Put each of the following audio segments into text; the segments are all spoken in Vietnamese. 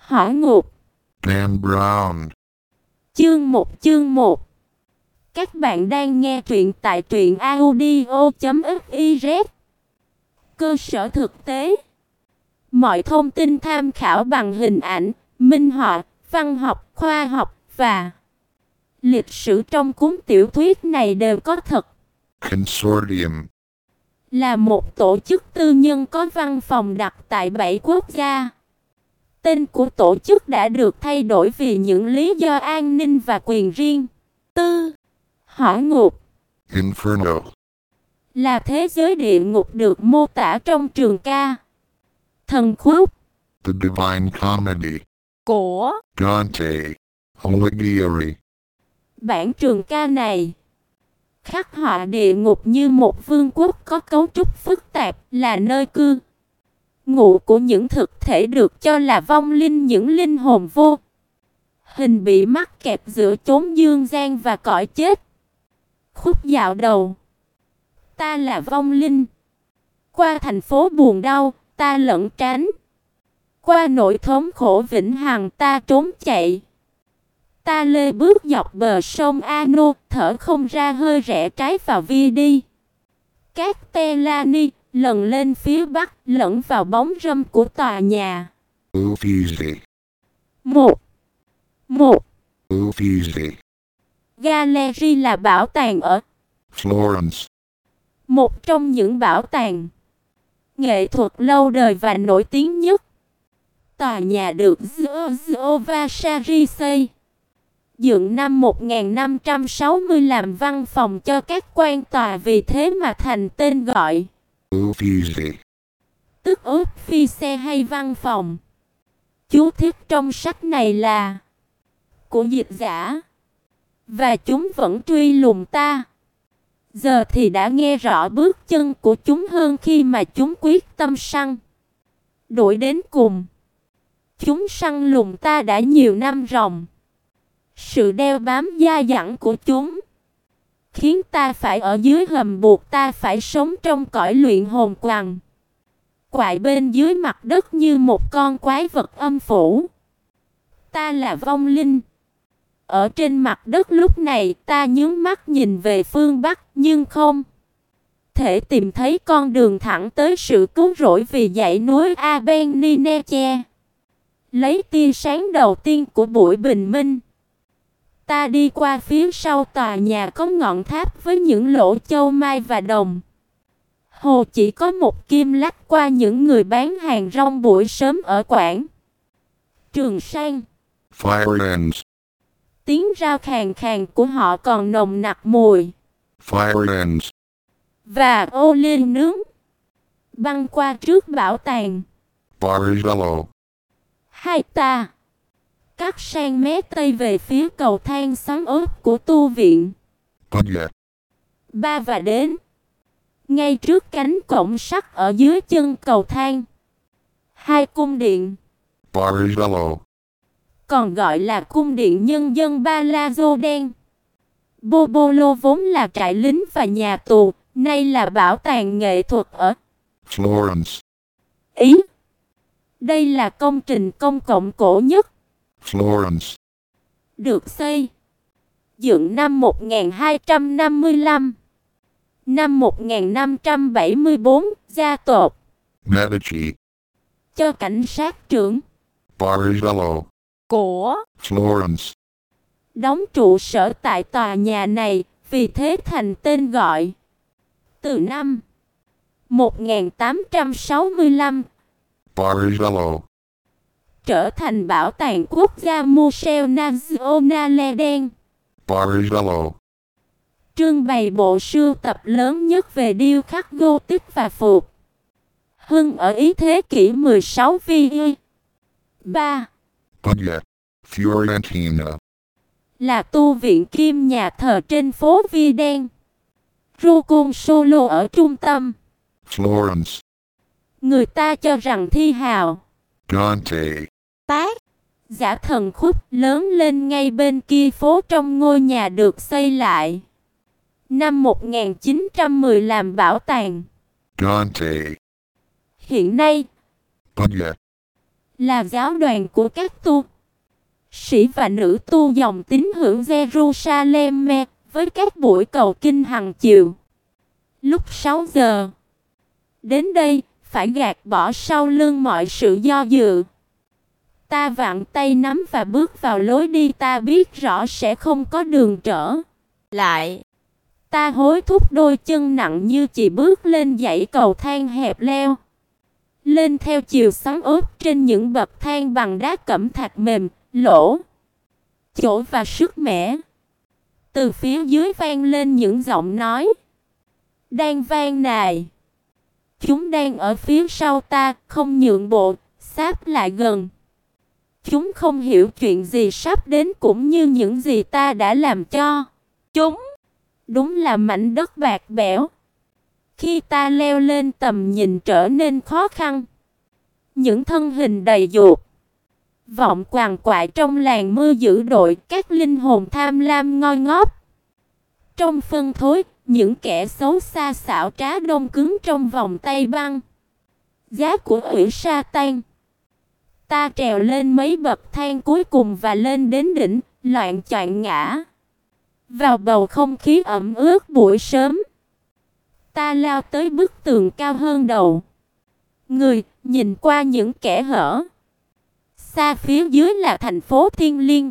Hỏa ngục. Dan Brown. Chương 1. Các bạn đang nghe truyện tại truyện audio.fiz. Cơ sở thực tế. Mọi thông tin tham khảo bằng hình ảnh, minh họa, văn học, khoa học và lịch sử trong cuốn tiểu thuyết này đều có thật. Consortium. Là một tổ chức tư nhân có văn phòng đặt tại 7 quốc gia. Tên của tổ chức đã được thay đổi vì những lý do an ninh và quyền riêng tư. Hỏa ngục Inferno. là thế giới địa ngục được mô tả trong trường ca Thần Khúc The Divine Comedy. của Dante Alighieri. bản trường ca này khắc họa địa ngục như một vương quốc có cấu trúc phức tạp, là nơi cư ngụ của những thực thể được cho là vong linh, những linh hồn vô hình bị mắc kẹt giữa chốn dương gian và cõi chết. Khúc dạo đầu. Ta là vong linh. Qua thành phố buồn đau, ta lẩn tránh. Qua nỗi thống khổ vĩnh hằng, ta trốn chạy. Ta lê bước dọc bờ sông Ano, thở không ra hơi rẽ trái vào vi đi. Castellani lần lên phía bắc, lẫn vào bóng râm của tòa nhà. Uffizi. Một Uffizi. Gallery là bảo tàng ở Florence. một trong những bảo tàng nghệ thuật lâu đời và nổi tiếng nhất. Tòa nhà được Giorgio Vasari xây dựng năm 1560 làm văn phòng cho các quan tòa, vì thế mà thành tên gọi Uffizi. tức Uffizi hay văn phòng. Chú thích trong sách này là của dịch giả. Và chúng vẫn truy lùng ta. Giờ thì đã nghe rõ bước chân của chúng hơn khi mà chúng quyết tâm săn đuổi đến cùng. Chúng săn lùng ta đã nhiều năm ròng. Sự đeo bám dai dẳng của chúng khiến ta phải ở dưới hầm, buộc ta phải sống trong cõi luyện hồn quằn quại bên dưới mặt đất như một con quái vật âm phủ. Ta là vong linh. Ở trên mặt đất lúc này, ta nhướng mắt nhìn về phương Bắc, nhưng không thể tìm thấy con đường thẳng tới sự cứu rỗi, vì dãy núi Apennine che lấy tia sáng đầu tiên của buổi bình minh. Ta đi qua phía sau tòa nhà có ngọn tháp với những lỗ châu mai và đồng hồ chỉ có một kim lách qua những người bán hàng rong buổi sớm ở quảng Trường Sang. Firelands. Tiếng rao khàn khàn của họ còn nồng nặc mùi Firelands. và ô liu nướng. Băng qua trước bảo tàng Bargello. hai ta cắt sang mé tây về phía cầu thang xoắn ốc của tu viện Budget. ba, và đến ngay trước cánh cổng sắt ở dưới chân cầu thang hai cung điện, Bargello. còn gọi là cung điện nhân dân Palazzo đen. Bobolo vốn là trại lính và nhà tù, nay là bảo tàng nghệ thuật ở Florence. Ý. Đây là công trình công cộng cổ nhất Florence. được xây dựng năm 1255. Năm 1574, gia tộc Medici. cho cảnh sát trưởng Bargello. của Florence. đóng trụ sở tại tòa nhà này, vì thế thành tên gọi. Từ năm 1865, Bargello. trở thành bảo tàng quốc gia Museo Nazionale đen, Bargello. trưng bày bộ sưu tập lớn nhất về điêu khắc Gothic và phục hưng ở Ý thế kỷ 16 VI. 3. Budget. Fiorentina. Là tu viện kim nhà thờ trên phố Vi đen, Rocco Solo ở trung tâm. Florence. Người ta cho rằng thi hào Dante. tác giả Thần Khúc lớn lên ngay bên kia phố trong ngôi nhà được xây lại năm 1910 làm bảo tàng. Dante. Hiện nay, Budget. là giáo đoàn của các tu sĩ và nữ tu dòng tín hữu Jerusalem với các buổi cầu kinh hàng chiều. Lúc 6 giờ, đến đây, phải gạt bỏ sau lưng mọi sự do dự. Ta vặn tay nắm và bước vào lối đi ta biết rõ sẽ không có đường trở lại. Ta hối thúc đôi chân nặng như chì bước lên dãy cầu thang hẹp leo lên theo chiều xoắn ốp trên những bậc thang bằng đá cẩm thạch mềm, lỗ chỗ và sức mẻ. Từ phía dưới vang lên những giọng nói đang vang nài. Chúng đang ở phía sau ta, không nhượng bộ, sáp lại gần. Chúng không hiểu chuyện gì sắp đến cũng như những gì ta đã làm cho chúng. Đúng là mảnh đất bạc bẽo. Khi ta leo lên tầm nhìn trở nên khó khăn. Những thân hình đầy dục vọng quằn quại trong làn mưa dữ dội, các linh hồn tham lam ngoi ngóp. Trong phân thối, những kẻ xấu xa xảo trá đông cứng trong vòng tay băng. Giá của ủy sa tan. Ta trèo lên mấy bậc thang cuối cùng và lên đến đỉnh, loạng choạng ngã vào bầu không khí ẩm ướt buổi sớm. Ta lao tới bức tường cao hơn đầu người, nhìn qua những kẽ hở. Xa phía dưới là thành phố Thiên Liêng,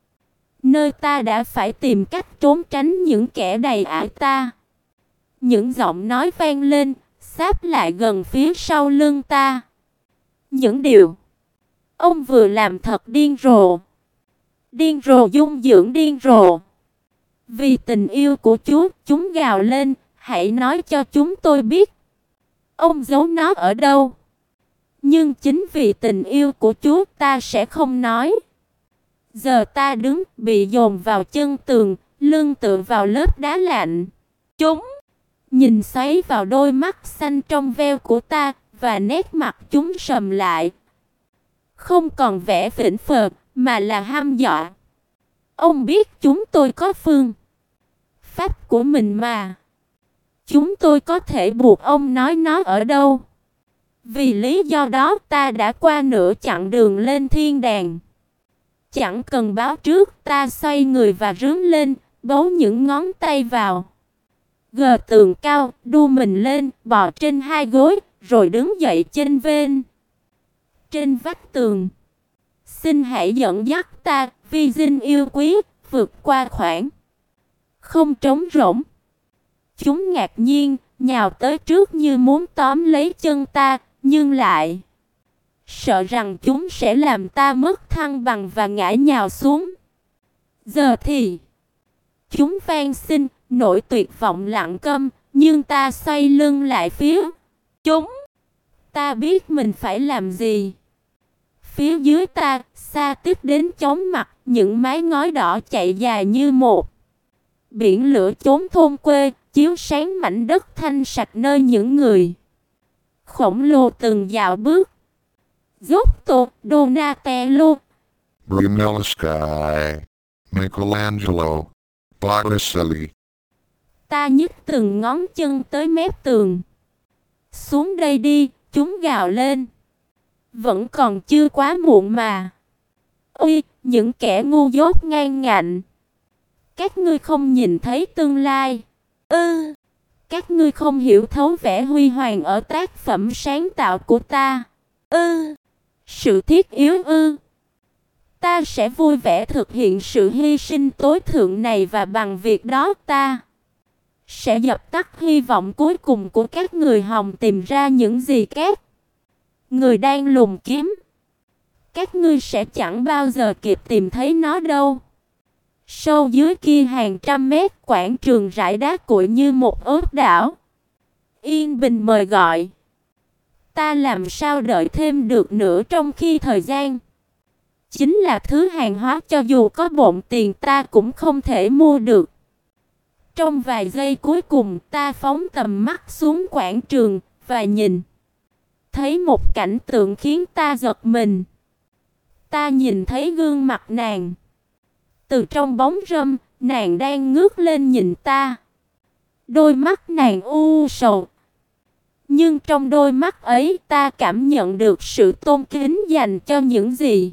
nơi ta đã phải tìm cách trốn tránh những kẻ đầy ải ta. Những giọng nói vang lên, sáp lại gần phía sau lưng ta. Những điều ông vừa làm thật điên rồ. Điên rồ dung dưỡng điên rồ. Vì tình yêu của Chúa, chúng gào lên, hãy nói cho chúng tôi biết. Ông giấu nó ở đâu? Nhưng chính vì tình yêu của Chúa ta sẽ không nói. Giờ ta đứng bị dồn vào chân tường, lưng tựa vào lớp đá lạnh. Chúng nhìn xoáy vào đôi mắt xanh trong veo của ta và nét mặt chúng sầm lại. Không còn vẻ phỉnh phợt mà là hăm dọa. Ông biết chúng tôi có phương pháp của mình mà. Chúng tôi có thể buộc ông nói nó ở đâu. Vì lý do đó ta đã qua nửa chặng đường lên thiên đàng. Chẳng cần báo trước, ta xoay người và rướn lên, bấu những ngón tay vào gờ tường cao, đu mình lên, bò trên hai gối, rồi đứng dậy chênh vênh trên vách tường. Xin hãy dẫn dắt ta, vi dinh yêu quý, vượt qua khoảng không trống rỗng. Chúng ngạc nhiên, nhào tới trước như muốn tóm lấy chân ta, nhưng lại sợ rằng chúng sẽ làm ta mất thăng bằng và ngã nhào xuống. Giờ thì chúng van xin, nỗi tuyệt vọng lặng câm, nhưng ta xoay lưng lại phía chúng. Ta biết mình phải làm gì. Phía dưới ta, xa tiếp đến chóng mặt, những mái ngói đỏ chạy dài như một biển lửa chốn thôn quê, chiếu sáng mảnh đất thanh sạch nơi những người khổng lồ từng dạo bước. Giotto, Donatello, Brunelleschi, Michelangelo, Botticelli. Ta nhấc từng ngón chân tới mép tường. Xuống đây đi, chúng gào lên. Vẫn còn chưa quá muộn mà. Ôi, những kẻ ngu dốt ngang ngạnh. Các ngươi không nhìn thấy tương lai. Các ngươi không hiểu thấu vẻ huy hoàng ở tác phẩm sáng tạo của ta. Sự thiết yếu Ta sẽ vui vẻ thực hiện sự hy sinh tối thượng này và bằng việc đó ta sẽ dập tắt hy vọng cuối cùng của các người hòng tìm ra những gì các người đang lùng kiếm. Các ngươi sẽ chẳng bao giờ kịp tìm thấy nó đâu. Sâu dưới kia hàng trăm mét, quảng trường rải đá cuội như một ốc đảo yên bình mời gọi. Ta làm sao đợi thêm được nữa trong khi thời gian chính là thứ hàng hóa cho dù có bộn tiền ta cũng không thể mua được. Trong vài giây cuối cùng ta phóng tầm mắt xuống quảng trường và nhìn thấy một cảnh tượng khiến ta giật mình. Ta nhìn thấy gương mặt nàng. Từ trong bóng râm, nàng đang ngước lên nhìn ta. Đôi mắt nàng u sầu, Nhưng trong đôi mắt ấy ta cảm nhận được sự tôn kính dành cho những gì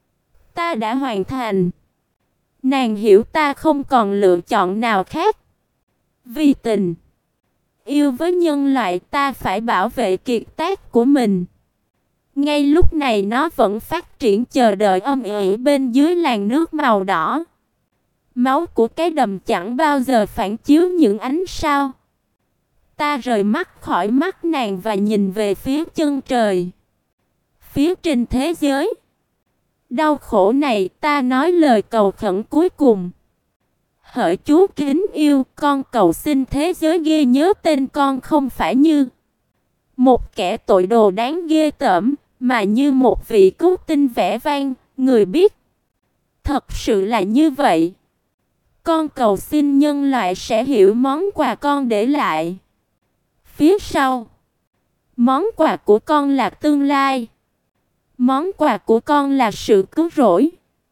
ta đã hoàn thành. Nàng hiểu ta không còn lựa chọn nào khác. Vì tình yêu với nhân loại ta phải bảo vệ kiệt tác của mình. Ngay lúc này nó vẫn phát triển chờ đợi âm ỉ bên dưới làn nước màu đỏ. Máu của cái đầm chẳng bao giờ phản chiếu những ánh sao. Ta rời mắt khỏi mắt nàng và nhìn về phía chân trời. Phía trên thế giới đau khổ này ta nói lời cầu khẩn cuối cùng. Hỡi Chúa kính yêu, con cầu xin thế giới ghi nhớ tên con không phải như một kẻ tội đồ đáng ghê tởm, mà như một vị cứu tinh vẻ vang, người biết. Thật sự là như vậy. Con cầu xin nhân loại sẽ hiểu món quà con để lại. Phía sau, món quà của con là tương lai. Món quà của con là sự cứu rỗi.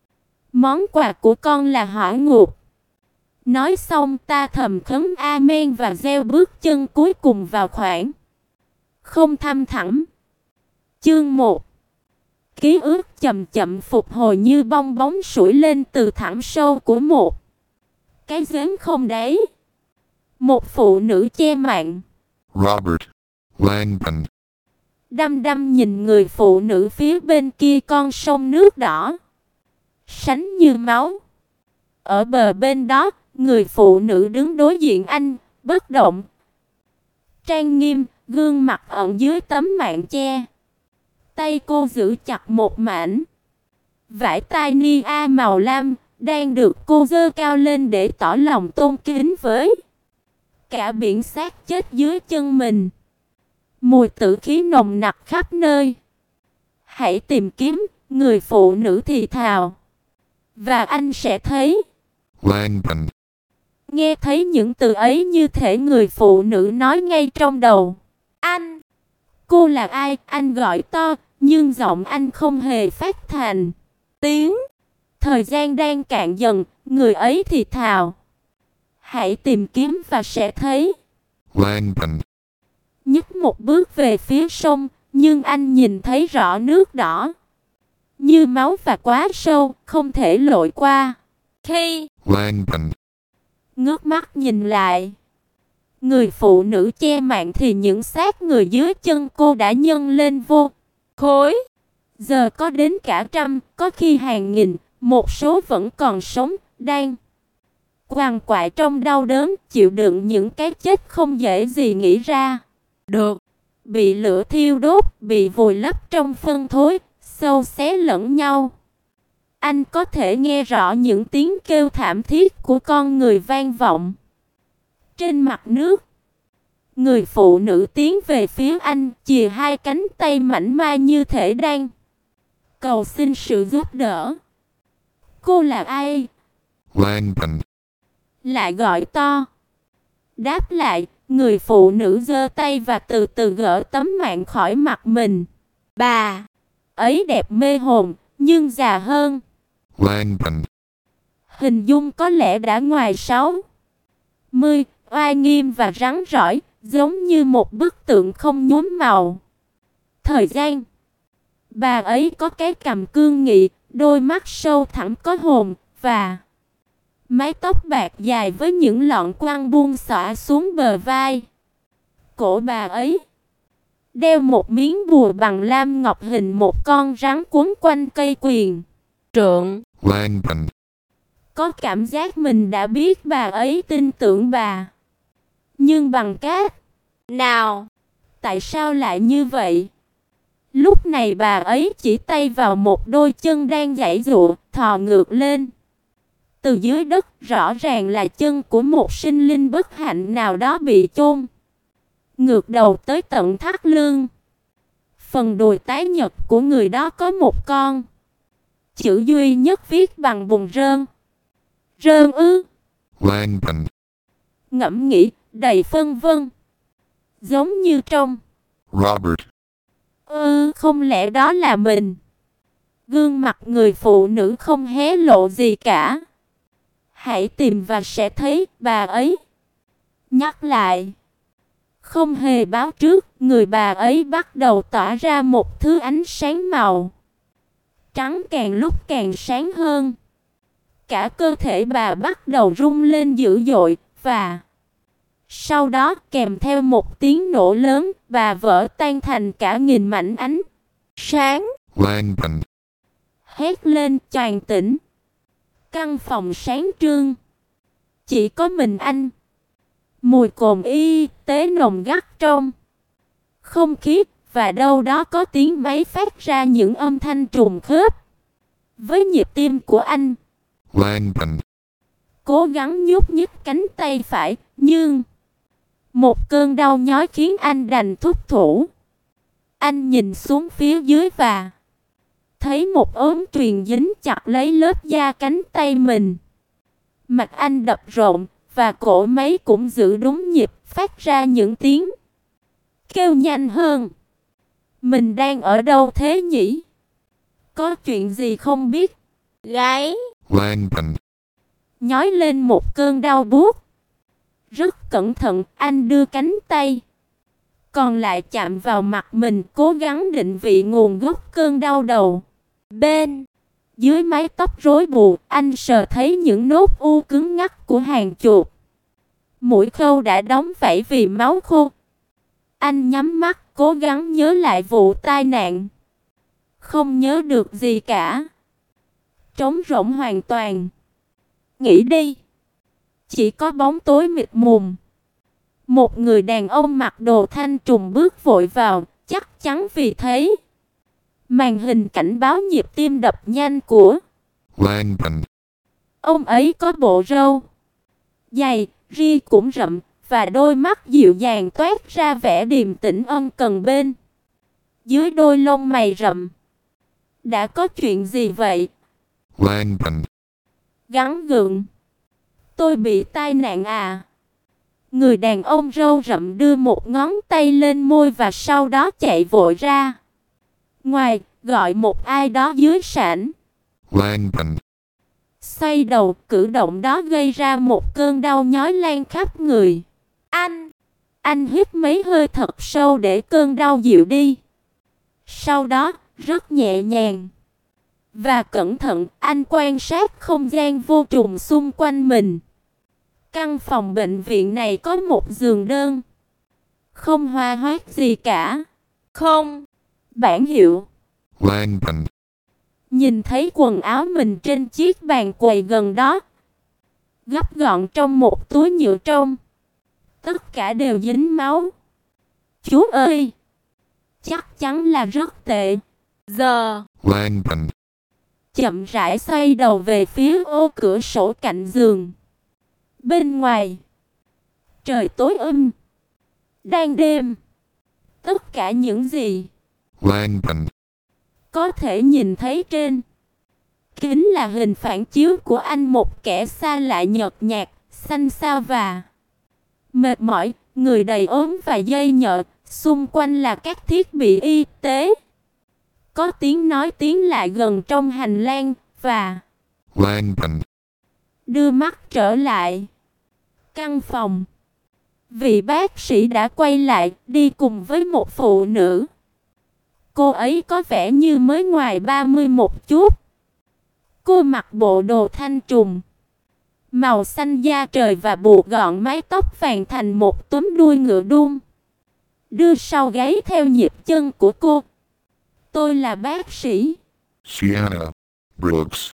Món quà của con là hỏa ngục. Nói xong ta thầm khấn amen và gieo bước chân cuối cùng vào khoảng không thăm thẳm. Chương 1. Ký ức chậm chậm phục hồi như bong bóng sủi lên từ thẳm sâu của một cái giếng không đáy. Một phụ nữ che mạng. Robert Langdon. Đăm đăm nhìn người phụ nữ phía bên kia con sông nước đỏ, sánh như máu. Ở bờ bên đó, người phụ nữ đứng đối diện anh, bất động, trang nghiêm, gương mặt ẩn dưới tấm màn che. Tay cô giữ chặt một mảnh vải tai nia màu lam, đang được cô giơ cao lên để tỏ lòng tôn kính với cả biển xác chết dưới chân mình. Mùi tử khí nồng nặc khắp nơi. Hãy tìm kiếm, người phụ nữ thì thào, và anh sẽ thấy. Langdon. Nghe thấy những từ ấy như thể người phụ nữ nói ngay trong đầu. Anh! Cô là ai? Anh gọi to, nhưng giọng anh không hề phát thành tiếng. Thời gian đang cạn dần, người ấy thì thào. Hãy tìm kiếm và sẽ thấy. Langdon. Nhích một bước về phía sông, nhưng anh nhìn thấy rõ nước đỏ như máu và quá sâu, không thể lội qua. Khi Langdon. ngước mắt nhìn lại, người phụ nữ che mạng thì những xác người dưới chân cô đã nhân lên vô khối. Giờ có đến cả trăm, có khi hàng nghìn, một số vẫn còn sống, đang quằn quại trong đau đớn, chịu đựng những cái chết không dễ gì nghĩ ra được. Bị lửa thiêu đốt, bị vùi lấp trong phân thối, xâu xé lẫn nhau. Anh có thể nghe rõ những tiếng kêu thảm thiết của con người vang vọng trên mặt nước. Người phụ nữ tiến về phía anh, chìa hai cánh tay mảnh mai như thể đang cầu xin sự giúp đỡ. Cô là ai? Langdon. Lại gọi to. Đáp lại, người phụ nữ giơ tay và từ từ gỡ tấm màn khỏi mặt mình. Bà ấy đẹp mê hồn, nhưng già hơn. Langdon. Hình dung có lẽ đã ngoài 60, oai nghiêm và rắn rỏi, giống như một bức tượng không nhuốm màu. Thời gian. Bà ấy có cái cằm cương nghị, đôi mắt sâu thẳm có hồn, và mái tóc bạc dài với những lọn quăng buông xõa xuống bờ vai. Cổ bà ấy đeo một miếng bùa bằng lam ngọc hình một con rắn quấn quanh cây quyền trượng. Langdon. Có cảm giác mình đã biết bà ấy tin tưởng bà. Nhưng bằng cách nào? Tại sao lại như vậy? Lúc này bà ấy chỉ tay vào một đôi chân đang giãy giụa, thò ngược lên. Từ dưới đất rõ ràng là chân của một sinh linh bất hạnh nào đó bị chôn ngược đầu tới tận thắt lưng. Phần đùi tái nhật của người đó có một con chữ duy nhất viết bằng bùn rơn. Rơn ư? Langdon. Ngẫm nghĩ, đầy phân vân. Giống như trong Robert. Không lẽ đó là mình? Gương mặt người phụ nữ không hé lộ gì cả. Hãy tìm và sẽ thấy, bà ấy nhắc lại. Không hề báo trước, người bà ấy bắt đầu tỏa ra một thứ ánh sáng màu trắng càng lúc càng sáng hơn. Cả cơ thể bà bắt đầu rung lên dữ dội và sau đó kèm theo một tiếng nổ lớn, bà vỡ tan thành cả nghìn mảnh ánh sáng. Langban. Hét lên choàng tỉnh. Căn phòng sáng trưng. Chỉ có mình anh. Mùi cồn y tế nồng gắt trong không khí và đâu đó có tiếng máy phát ra những âm thanh trùng khớp với nhịp tim của anh. Langban. Cố gắng nhúc nhích cánh tay phải, nhưng một cơn đau nhói khiến anh đành thúc thủ. Anh nhìn xuống phía dưới và thấy một ốm truyền dính chặt lấy lớp da cánh tay mình. Mặt anh đập rộn và cổ máy cũng giữ đúng nhịp, phát ra những tiếng kêu nhanh hơn. Mình đang ở đâu thế nhỉ? Có chuyện gì không biết? Gáy. Langban. Nhói lên một cơn đau buốt. Rất cẩn thận, anh đưa cánh tay còn lại chạm vào mặt mình, cố gắng định vị nguồn gốc cơn đau đầu. Bên dưới mái tóc rối bù, anh sờ thấy những nốt u cứng ngắc của hàng chuột. Mũi khâu đã đóng vảy vì máu khô. Anh nhắm mắt, cố gắng nhớ lại vụ tai nạn. Không nhớ được gì cả. Trống rỗng hoàn toàn. Nghĩ đi. Chỉ có bóng tối mịt mùng. Một người đàn ông mặc đồ thanh trùng bước vội vào, chắc chắn vì thấy màn hình cảnh báo nhịp tim đập nhanh của Langban. ông ấy có bộ râu dày, ria cũng rậm và đôi mắt dịu dàng toát ra vẻ điềm tĩnh ân cần bên dưới đôi lông mày rậm. Đã có chuyện gì vậy? Langban. Gắng gượng. Tôi bị tai nạn à? Người đàn ông râu rậm đưa một ngón tay lên môi và sau đó chạy vội ra ngoài, gọi một ai đó dưới sảnh. Langban. Xoay đầu, cử động đó gây ra một cơn đau nhói lan khắp người. Anh hít mấy hơi thật sâu để cơn đau dịu đi. Sau đó, rất nhẹ nhàng và cẩn thận, anh quan sát không gian vô trùng xung quanh mình. Căn phòng bệnh viện này có một giường đơn. Không hoa hoát gì cả. Không bảng hiệu. Langban. Nhìn thấy quần áo mình trên chiếc bàn quầy gần đó, gấp gọn trong một túi nhựa trong. Tất cả đều dính máu. Chú ơi! Chắc chắn là rất tệ. Giờ Langban. chậm rãi xoay đầu về phía ô cửa sổ cạnh giường. Bên ngoài, trời tối đang đêm. Tất cả những gì Langban. có thể nhìn thấy trên kính là hình phản chiếu của anh, một kẻ xa lạ nhợt nhạt, xanh xao và mệt mỏi, người đầy ốm và dây nhợt, xung quanh là các thiết bị y tế. Có tiếng nói tiếng lại gần trong hành lang và Langban. đưa mắt trở lại căn phòng. Vị bác sĩ đã quay lại, đi cùng với một phụ nữ. Cô ấy có vẻ như mới ngoài 30 một chút. Cô mặc bộ đồ thanh trùng màu xanh da trời và buộc gọn mái tóc vàng thành một túm đuôi ngựa đun, đưa sau gáy theo nhịp chân của cô. Tôi là bác sĩ Sienna Brooks.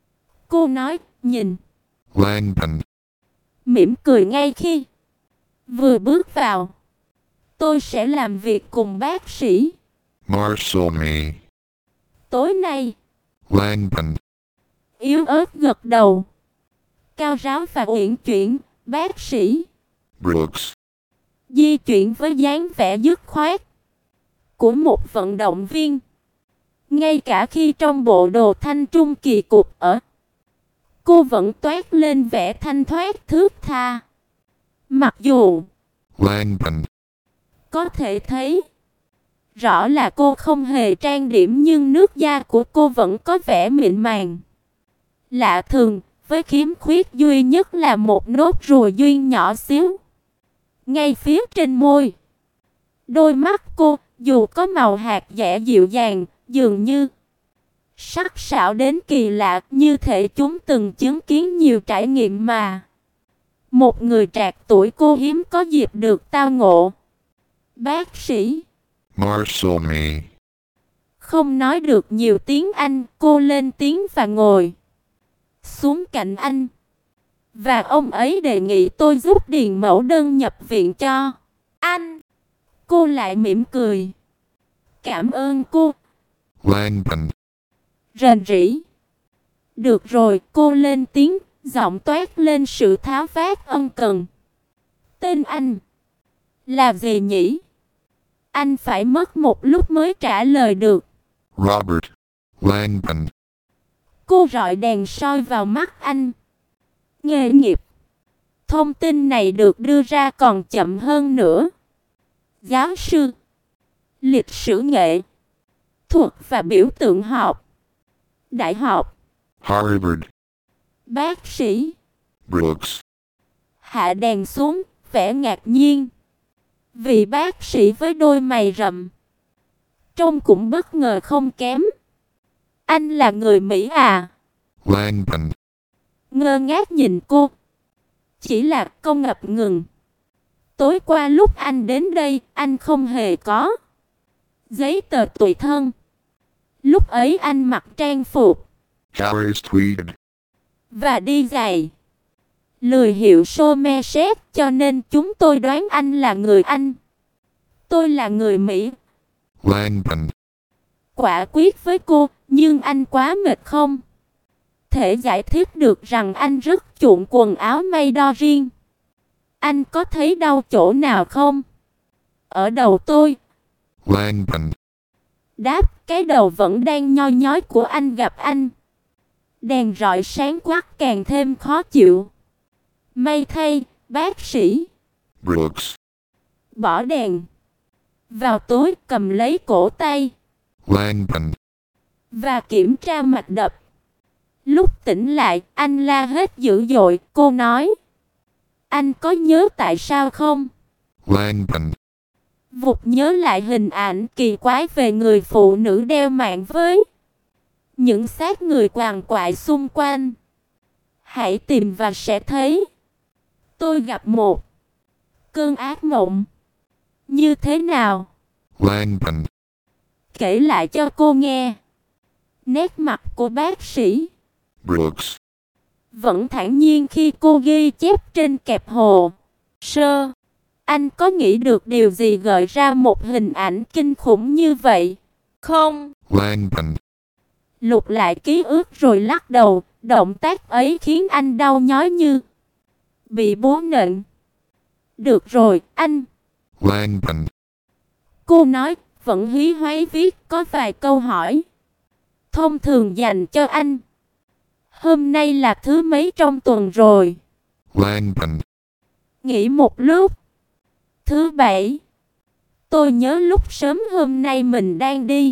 cô nói, nhìn Langban. mỉm cười ngay khi vừa bước vào. Tôi sẽ làm việc cùng bác sĩ Marcel Me. tối nay. Langban. Yếu ớt gật đầu. Cao ráo và uyển chuyển, bác sĩ Brooks. di chuyển với dáng vẻ dứt khoát của một vận động viên. Ngay cả khi trong bộ đồ thanh trung kỳ cục cô vẫn toát lên vẻ thanh thoát thướt tha. Mặc dù Langban. có thể thấy rõ là cô không hề trang điểm, nhưng nước da của cô vẫn có vẻ mịn màng lạ thường, với khiếm khuyết duy nhất là một nốt ruồi duyên nhỏ xíu. Ngay phía trên môi, đôi mắt cô, dù có màu hạt dẻ dịu dàng, dường như sắc sảo đến kỳ lạ, như thể chúng từng chứng kiến nhiều trải nghiệm mà một người trạc tuổi cô hiếm có dịp được tao ngộ. Bác sĩ Marshal me. không nói được nhiều tiếng Anh, cô lên tiếng và ngồi xuống cạnh anh. Và ông ấy đề nghị tôi giúp điền mẫu đơn nhập viện cho anh. Cô lại mỉm cười. Cảm ơn cô. Langdon. Rền rĩ. Được rồi, cô lên tiếng, giọng toát lên sự tháo vát ân cần. Tên anh là gì nhỉ? Anh phải mất một lúc mới trả lời được. Robert Langdon. Cô rọi đèn soi vào mắt anh. Nghề nghiệp. Thông tin này được đưa ra còn chậm hơn nữa. Giáo sư, lịch sử nghệ thuật và biểu tượng học, đại học Harvard. Bác sĩ Brooks. hạ đèn xuống, vẻ ngạc nhiên. Vị bác sĩ với đôi mày rậm trông cũng bất ngờ không kém. Anh là người Mỹ à? Langdon. Ngơ ngác nhìn cô. Chỉ là câu ngập ngừng. Tối qua lúc anh đến đây, anh không hề có giấy tờ tùy thân. Lúc ấy anh mặc trang phục Harris tweed. và đi giày lười hiệu Somerset, cho nên chúng tôi đoán anh là người Anh. Tôi là người Mỹ. Langdon. Quả quyết với cô, nhưng anh quá mệt không thể giải thích được rằng anh rất chuộng quần áo may đo riêng. Anh có thấy đau chỗ nào không? Ở đầu tôi. Langdon. Đáp, cái đầu vẫn đang nhoi nhói của anh gặp anh. Đèn rọi sáng quắc càng thêm khó chịu. May thay, bác sĩ Brooks. bỏ đèn vào túi, cầm lấy cổ tay Langdon. và kiểm tra mạch đập. Lúc tỉnh lại, anh la hết dữ dội. Cô nói, anh có nhớ tại sao không? Langdon. Vụt nhớ lại hình ảnh kỳ quái về người phụ nữ đeo mạng với những xác người quằn quại xung quanh. Hãy tìm và sẽ thấy. Tôi gặp một cơn ác mộng. Như thế nào? Langdon. Kể lại cho cô nghe. Nét mặt của bác sĩ Brooks. vẫn thản nhiên khi cô ghi chép trên kẹp hồ sơ. Anh có nghĩ được điều gì gợi ra một hình ảnh kinh khủng như vậy không? Langdon. Lục lại ký ức rồi lắc đầu. Động tác ấy khiến anh đau nhói như bị búa nện. Được rồi, anh. Langdon. Cô nói, vẫn hí hoáy viết có vài câu hỏi thông thường dành cho anh. Hôm nay là thứ mấy trong tuần rồi? Langdon. Nghỉ một lúc. Thứ bảy. Tôi nhớ lúc sớm hôm nay mình đang đi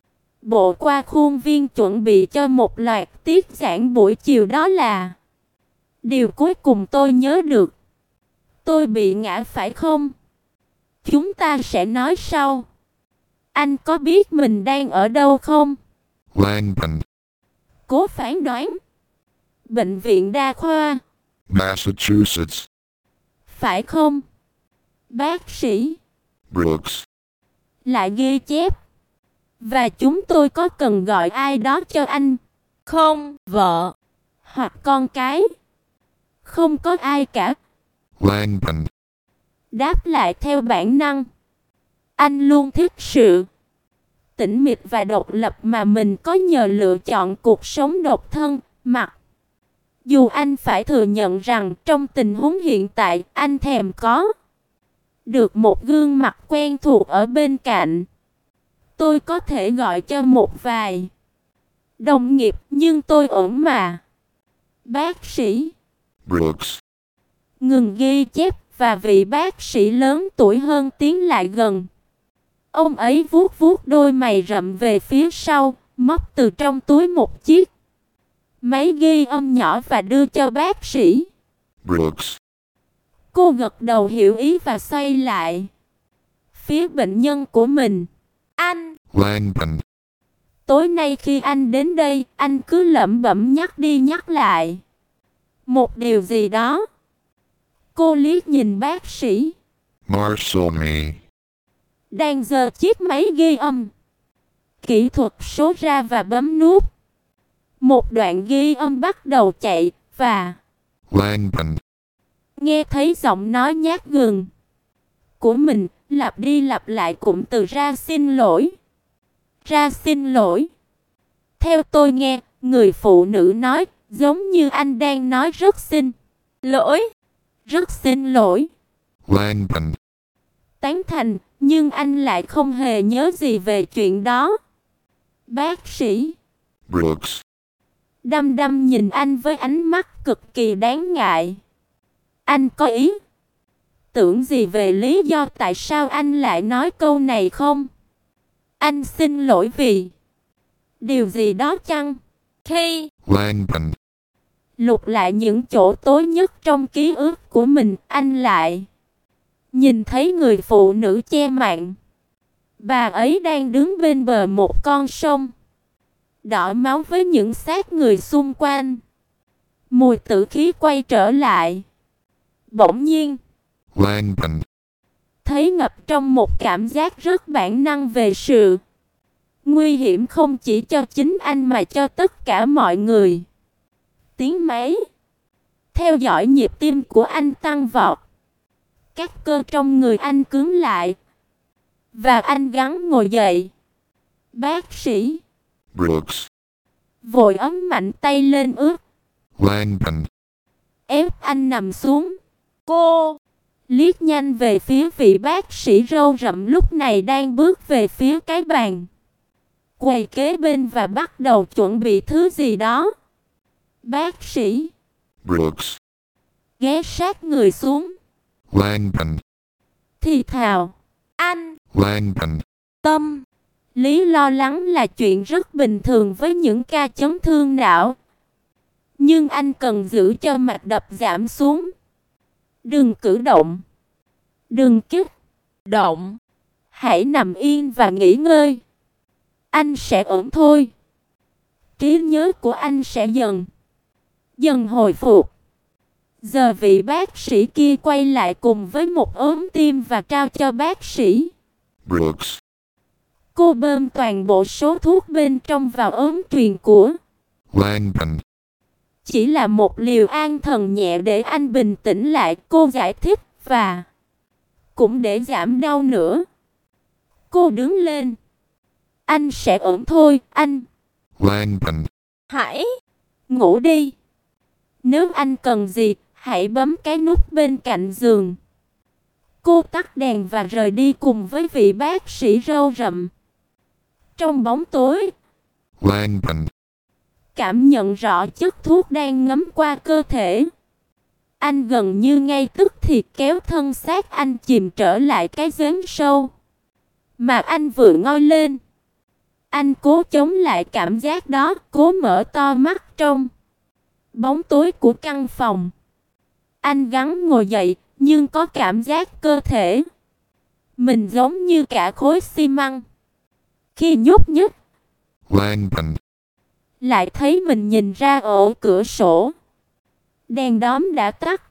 bộ qua khuôn viên chuẩn bị cho một loạt tiết giảng buổi chiều, đó là điều cuối cùng tôi nhớ được. Tôi bị ngã phải không? Chúng ta sẽ nói sau. Anh có biết mình đang ở đâu không? Langdon. Cố phán đoán. Bệnh viện đa khoa Massachusetts. phải không? Bác sĩ Brooks. lại ghi chép. Và chúng tôi có cần gọi ai đó cho anh không? Vợ hoặc con cái? Không có ai cả. Langdon. Đáp lại theo bản năng. Anh luôn thích sự tĩnh mịch và độc lập mà mình có nhờ lựa chọn cuộc sống độc thân. Mặc dù anh phải thừa nhận rằng trong tình huống hiện tại anh thèm có được một gương mặt quen thuộc ở bên cạnh. Tôi có thể gọi cho một vài đồng nghiệp, nhưng tôi ổn mà. Bác sĩ Brooks. ngừng ghi chép và vị bác sĩ lớn tuổi hơn tiến lại gần. Ông ấy vuốt vuốt đôi mày rậm về phía sau, móc từ trong túi một chiếc máy ghi âm nhỏ và đưa cho bác sĩ. Brooks. Cô gật đầu hiểu ý và xoay lại phía bệnh nhân của mình. Anh, Langdon, tối nay khi anh đến đây, anh cứ lẩm bẩm nhắc đi nhắc lại một điều gì đó. Cô liếc nhìn bác sĩ Marcelme, đang giơ chiếc máy ghi âm. Kỹ thuật số ra và bấm nút. Một đoạn ghi âm bắt đầu chạy và Langdon, nghe thấy giọng nói nhát gừng của mình lặp đi lặp lại cụm từ ra xin lỗi. Ra xin lỗi. Theo tôi nghe, người phụ nữ nói giống như anh đang nói rất xin lỗi. Rất xin lỗi. Langdon, Tán thành, nhưng anh lại không hề nhớ gì về chuyện đó. Bác sĩ Brooks, đăm đăm nhìn anh với ánh mắt cực kỳ đáng ngại. Anh có ý tưởng gì về lý do tại sao anh lại nói câu này không? Anh xin lỗi vì điều gì đó chăng? Khi Langdon, lục lại những chỗ tối nhất trong ký ức của mình, anh lại nhìn thấy người phụ nữ che mạng. Bà ấy đang đứng bên bờ một con sông đỏ máu với những xác người xung quanh. Mùi tử khí quay trở lại. Bỗng nhiên, Langdon, thấy ngập trong một cảm giác rất bản năng về sự nguy hiểm không chỉ cho chính anh mà cho tất cả mọi người. Tiếng máy theo dõi nhịp tim của anh tăng vọt. Các cơ trong người anh cứng lại và anh gắng ngồi dậy. Bác sĩ Brooks, vội ấn mạnh tay lên ướt, Langdon, ép anh nằm xuống. Cô liếc nhanh về phía vị bác sĩ râu rậm lúc này đang bước về phía cái bàn quầy kế bên và bắt đầu chuẩn bị thứ gì đó. Bác sĩ Brooks, ghé sát người xuống, Langdon, thì thào. Anh Langdon, Tâm lý lo lắng là chuyện rất bình thường với những ca chấn thương não. Nhưng anh cần giữ cho mạch đập giảm xuống. Đừng cử động. Đừng kích động. Hãy nằm yên và nghỉ ngơi. Anh sẽ ổn thôi. Trí nhớ của anh sẽ dần hồi phục. Giờ vị bác sĩ kia quay lại cùng với một ốm tim và trao cho bác sĩ Brooks, Cô bơm toàn bộ số thuốc bên trong vào ốm truyền của Langdon, chỉ là một liều an thần nhẹ để anh bình tĩnh lại, cô giải thích, và cũng để giảm đau nữa. Cô đứng lên. Anh sẽ ổn thôi, anh. Langdon, Hãy ngủ đi. Nếu anh cần gì, hãy bấm cái nút bên cạnh giường. Cô tắt đèn và rời đi cùng với vị bác sĩ râu rậm. Trong bóng tối, Langdon, cảm nhận rõ chất thuốc đang ngấm qua cơ thể. Anh gần như ngay tức thì kéo thân xác anh chìm trở lại cái giếng sâu mà anh vừa ngoi lên. Anh cố chống lại cảm giác đó, cố mở to mắt trong bóng tối của căn phòng. Anh gắng ngồi dậy, nhưng có cảm giác cơ thể mình giống như cả khối xi măng. Khi nhúc nhích, Langdon, lại thấy mình nhìn ra ở cửa sổ. Đèn đóm đã tắt.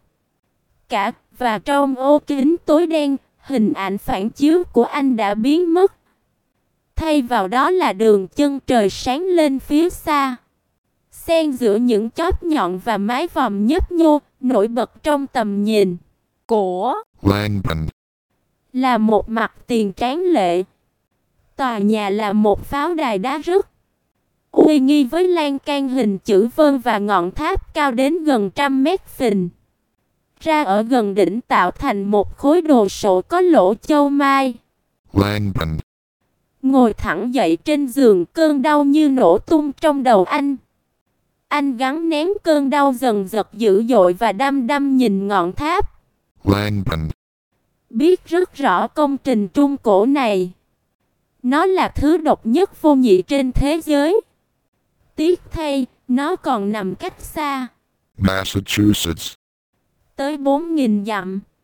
Và trong ô kính tối đen, hình ảnh phản chiếu của anh đã biến mất. Thay vào đó là đường chân trời sáng lên phía xa. Xen giữa những chóp nhọn và mái vòm nhấp nhô, nổi bật trong tầm nhìn của Langdon, là một mặt tiền tráng lệ. Tòa nhà là một pháo đài đá rứt, uy nghi với lan can hình chữ vân và ngọn tháp cao đến gần 100 mét phình ra ở gần đỉnh, tạo thành một khối đồ sộ có lỗ châu mai. Langdon, Ngồi thẳng dậy trên giường, cơn đau như nổ tung trong đầu anh. Anh gắng nén cơn đau dần dật dữ dội và đăm đăm nhìn ngọn tháp. Langdon, Biết rất rõ công trình trung cổ này, nó là thứ độc nhất vô nhị trên thế giới. Tiếc thay, nó còn nằm cách xa Massachusetts, tới 4.000 dặm.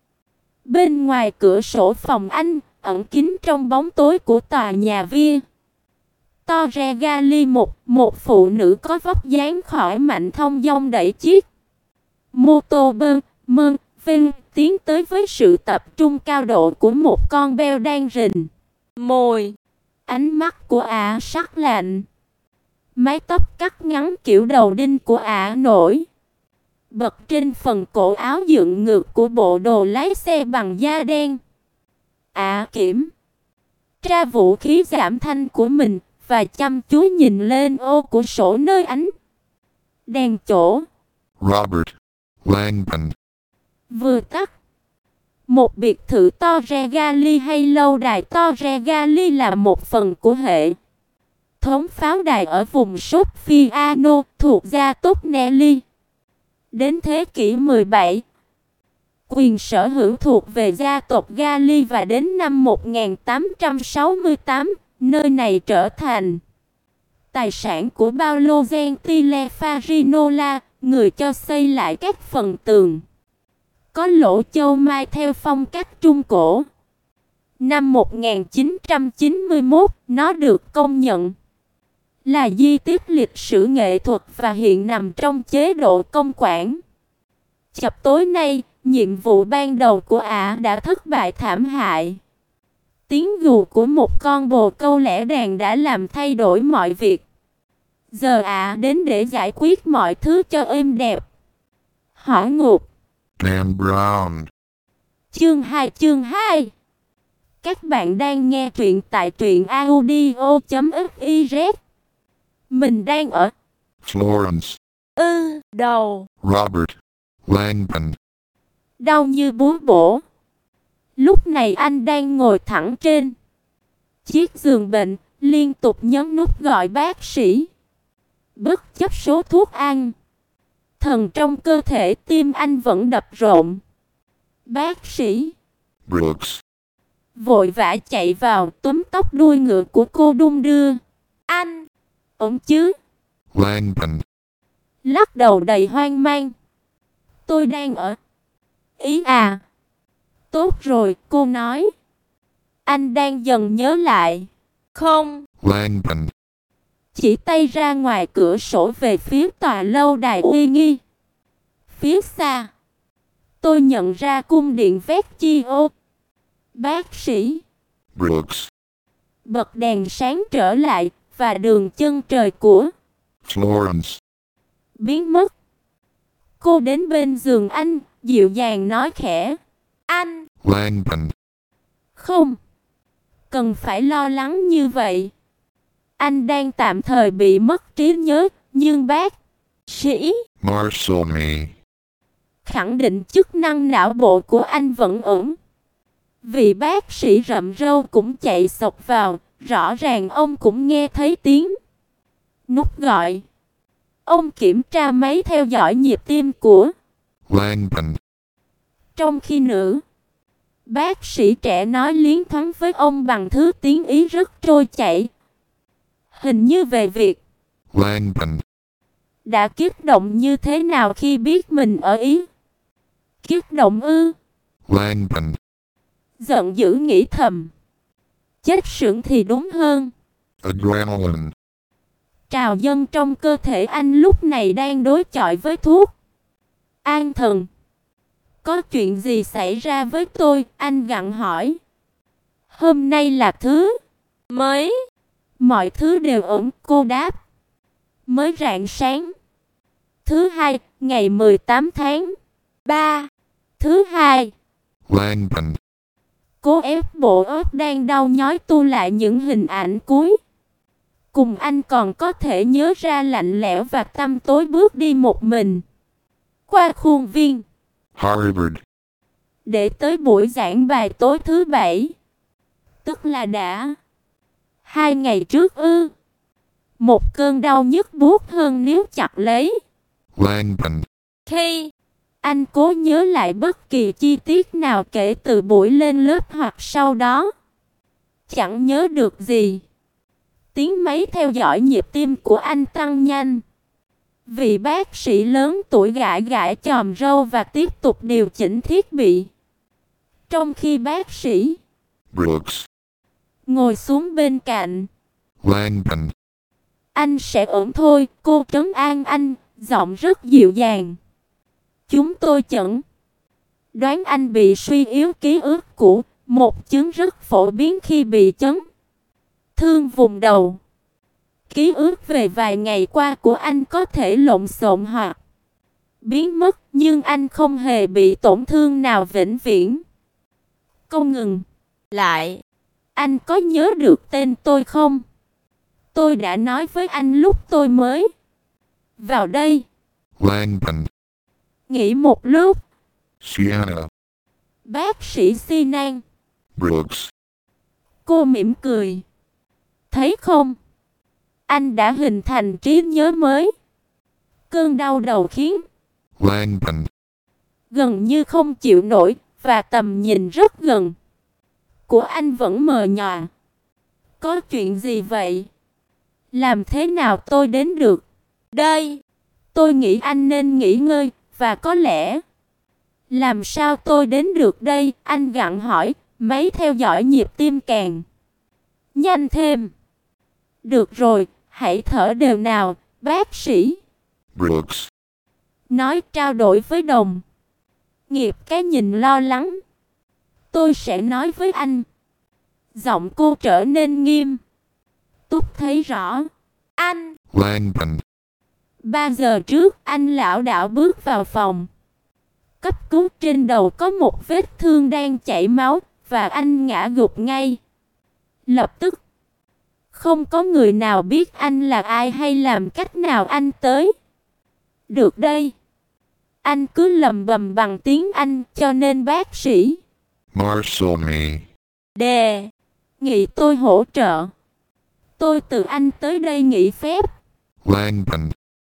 Bên ngoài cửa sổ phòng anh, ẩn kín trong bóng tối của tòa nhà Via Torregali, một phụ nữ có vóc dáng khỏe mạnh thong dong đẩy chiếc mô tô mơn vinh tiến tới với sự tập trung cao độ của một con beo đang rình mồi. Ánh mắt của ả sắc lạnh, mái tóc cắt ngắn kiểu đầu đinh của ả nổi bật trên phần cổ áo dựng ngược của bộ đồ lái xe bằng da đen. Ả kiểm tra vũ khí giảm thanh của mình và chăm chú nhìn lên ô cửa sổ nơi ánh đèn chỗ Robert Langdon vừa tắt. Một biệt thự Torregali hay lâu đài Torregali là một phần của hệ thống pháo đài ở vùng Soffiano thuộc gia tộc Nelly. Đến thế kỷ 17, quyền sở hữu thuộc về gia tộc Galli và đến năm 1868, nơi này trở thành tài sản của Paolo Gentile Farinola, người cho xây lại các phần tường có lỗ châu mai theo phong cách Trung Cổ. Năm 1991, nó được công nhận là di tích lịch sử nghệ thuật và hiện nằm trong chế độ công quản. Chập tối nay, nhiệm vụ ban đầu của ả đã thất bại thảm hại. Tiếng gù của một con bồ câu lẻ đàn đã làm thay đổi mọi việc. Giờ ả đến để giải quyết mọi thứ cho êm đẹp. Hỏa ngục Dan Brown Chương 2. Các bạn đang nghe truyện tại truyện audio.fiz. Mình đang ở Florence đầu Robert Langdon đau như búa bổ. Lúc này anh đang ngồi thẳng trên chiếc giường bệnh, liên tục nhấn nút gọi bác sĩ. Bất chấp số thuốc ăn, thần trong cơ thể tim anh vẫn đập rộn. Bác sĩ Brooks vội vã chạy vào, túm tóc đuôi ngựa của cô đung đưa. Anh ổn chứ? Langdon Lắc đầu đầy hoang mang. Tôi đang ở ý à. Tốt rồi, cô nói. Anh đang dần nhớ lại. Không. Langdon Chỉ tay ra ngoài cửa sổ về phía tòa lâu đài uy nghi. Phía xa, tôi nhận ra cung điện Vecchio. Bác sĩ Brooks bật đèn sáng trở lại và đường chân trời của Florence biến mất. Cô đến bên giường anh, dịu dàng nói khẽ. Anh Langdon không cần phải lo lắng như vậy. Anh đang tạm thời bị mất trí nhớ, nhưng bác sĩ Marsolmi khẳng định chức năng não bộ của anh vẫn ổn. Vị bác sĩ rậm râu cũng chạy xộc vào, rõ ràng ông cũng nghe thấy tiếng nút gọi. Ông kiểm tra máy theo dõi nhịp tim của Langdon trong khi nữ bác sĩ trẻ nói liến thoáng với ông bằng thứ tiếng Ý rất trôi chảy. Hình như về việc Langdon đã kích động như thế nào khi biết mình ở Ý. Kích động ư? Langdon Giận dữ nghĩ thầm. Chết sững thì đúng hơn. Adrenaline Trào dâng trong cơ thể anh lúc này đang đối chọi với thuốc an thần. Có chuyện gì xảy ra với tôi? Anh gặng hỏi. Hôm nay là thứ mới. Mọi thứ đều ổn, cô đáp. Mới rạng sáng. Thứ hai, ngày 18 tháng 3. Thứ hai. Langdon Cố ép bộ óc đang đau nhói tu lại những hình ảnh cuối cùng. Anh còn có thể nhớ ra lạnh lẽo và tăm tối bước đi một mình qua khuôn viên Harvard để tới buổi giảng bài tối thứ bảy. Tức là đã 2 ngày trước ư? Một cơn đau nhức buốt hơn níu chặt lấy. Langdon Khi anh cố nhớ lại bất kỳ chi tiết nào kể từ buổi lên lớp hoặc sau đó, chẳng nhớ được gì. Tiếng máy theo dõi nhịp tim của anh tăng nhanh. Vị bác sĩ lớn tuổi gãi gãi chòm râu và tiếp tục điều chỉnh thiết bị. Trong khi bác sĩ Brooks, ngồi xuống bên cạnh. Langdon, Anh sẽ ổn thôi, cô trấn an anh, giọng rất dịu dàng. Chúng tôi chẩn đoán anh bị suy yếu ký ức cũ, một chứng rất phổ biến khi bị chấn thương vùng đầu. Ký ức về vài ngày qua của anh có thể lộn xộn hoặc biến mất, nhưng anh không hề bị tổn thương nào vĩnh viễn. Cô ngừng lại. Anh có nhớ được tên tôi không? Tôi đã nói với anh lúc tôi mới vào đây. Langdon, Nghĩ một lúc. Sienna, Bác sĩ Sinan. Brooks, Cô mỉm cười. Thấy không? Anh đã hình thành trí nhớ mới. Cơn đau đầu khiến Langdon, gần như không chịu nổi, và tầm nhìn rất gần của anh vẫn mờ nhòa. Có chuyện gì vậy? Làm thế nào tôi đến được đây? Tôi nghĩ anh nên nghỉ ngơi, và có lẽ... Làm sao tôi đến được đây? Anh gặng hỏi, máy theo dõi nhịp tim càng nhanh thêm. Được rồi, hãy thở đều nào, bác sĩ. Brooks, Nói trao đổi với đồng nghiệp cái nhìn lo lắng. Tôi sẽ nói với anh. Giọng cô trở nên nghiêm túc thấy rõ. Anh. Langdon, 3 giờ trước anh lảo đảo bước vào phòng cấp cứu, trên đầu có một vết thương đang chảy máu, và anh ngã gục ngay lập tức. Không có người nào biết anh là ai hay làm cách nào anh tới được đây. Anh cứ lầm bầm bằng tiếng Anh, cho nên bác sĩ Marcelme, đề nghị tôi hỗ trợ. Tôi từ Anh tới đây nghỉ phép. Langdon,